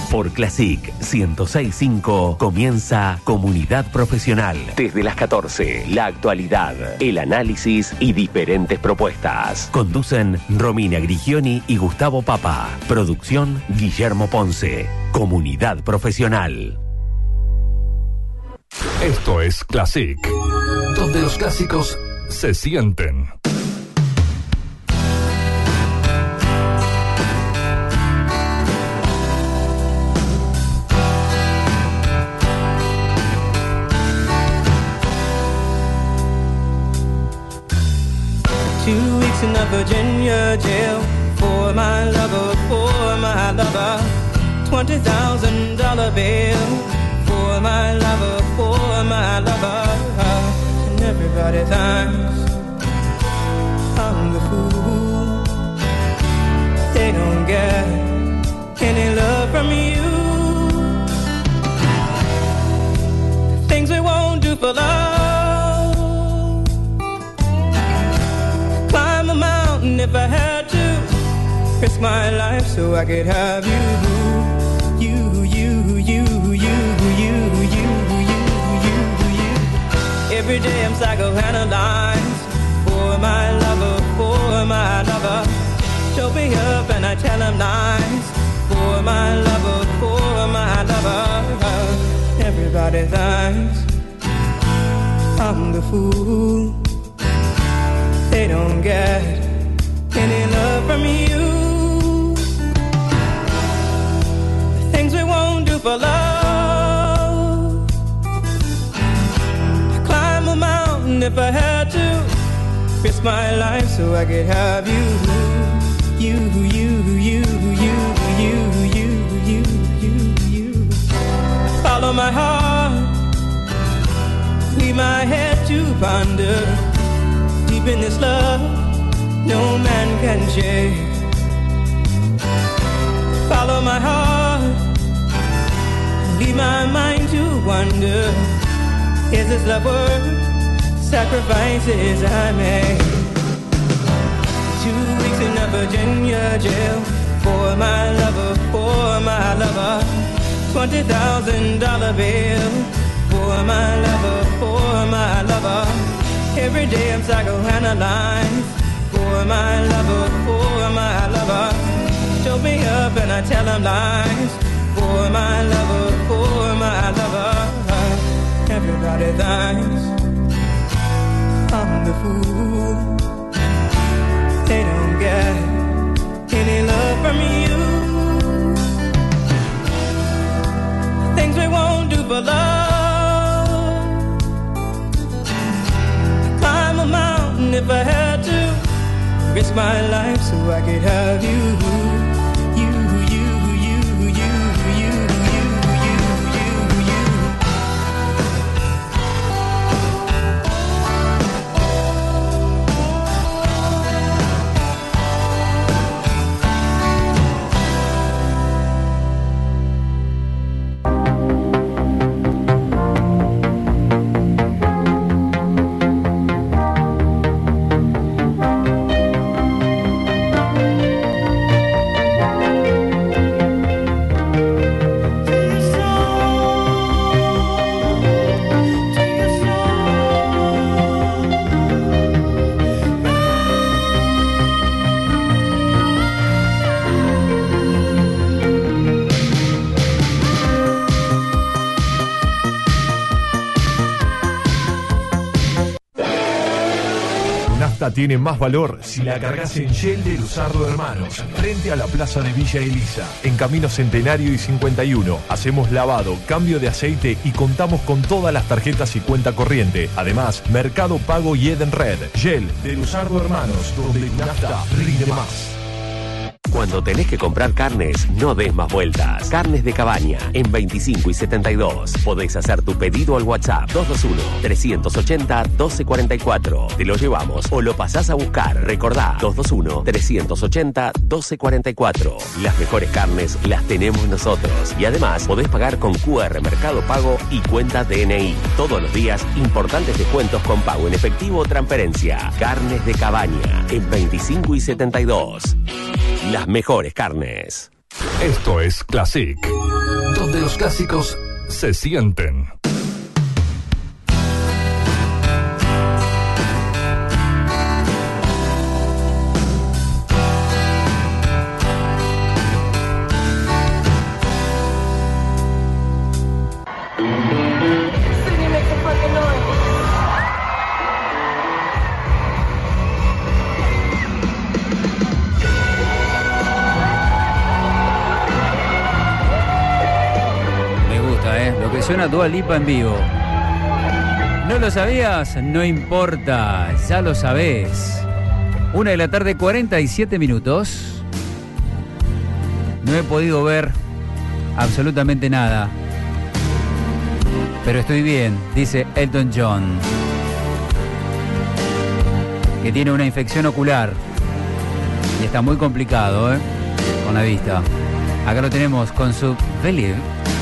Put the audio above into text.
Por Classic 106.5 comienza Comunidad Profesional. Desde las 14, la actualidad, el análisis y diferentes propuestas. Conducen Romina Grigioni y Gustavo Papa. Producción Guillermo Ponce. Comunidad Profesional. Esto es Classic, donde los clásicos se sienten. In a Virginia jail for my lover, $20,000 bail for my lover, and everybody thinks I'm the fool. They don't get any love from you. Things we won't do for love. If I had to risk my life so I could have you. Every day I'm psychoanalyzed for my lover. Show me up and I tell him lies for my lover. Everybody thinks I'm the fool. They don't get any love from you. The things we won't do for love. I'd climb a mountain if I had to. Risk my life so I could have you. Follow my heart. Leave my head to ponder. Deep in this love no man can shake. Follow my heart, leave my mind to wonder. Is this love worth sacrifices I make? 2 weeks in a Virginia jail for my lover, $20,000 bail for my lover, Every day I'm psychoanalyzed for my lover. Show me up and I tell him lies for my lover. Everybody thinks I'm the fool. They don't get any love from you. Things we won't do for love. Climb a mountain if I had to. Risk my life so I could have you. Tiene más valor si la cargas en Shell de Luzardo Hermanos, frente a la plaza de Villa Elisa, en Camino Centenario y 51. Hacemos lavado, cambio de aceite y contamos con todas las tarjetas y cuenta corriente. Además, Mercado Pago y Edenred. Shell de Luzardo Hermanos, donde tu nafta rinde más. Cuando tenés que comprar carnes, no des más vueltas. Carnes de Cabaña, en 25 y 72. Podés hacer tu pedido al WhatsApp 221-380-1244. Te lo llevamos o lo pasás a buscar. Recordá, 221-380-1244. Las mejores carnes las tenemos nosotros. Y además, podés pagar con QR Mercado Pago y cuenta DNI. Todos los días, importantes descuentos con pago en efectivo o transferencia. Carnes de Cabaña, en 25 y 72. Las mejores carnes. Esto es Classic, donde los clásicos se sienten. Suena Dua Lipa en vivo. ¿No lo sabías? No importa, ya lo sabés. 1:47 PM. No he podido ver absolutamente nada, pero estoy bien, dice Elton John, que tiene una infección ocular y está muy complicado, con la vista. Acá lo tenemos con su Believe.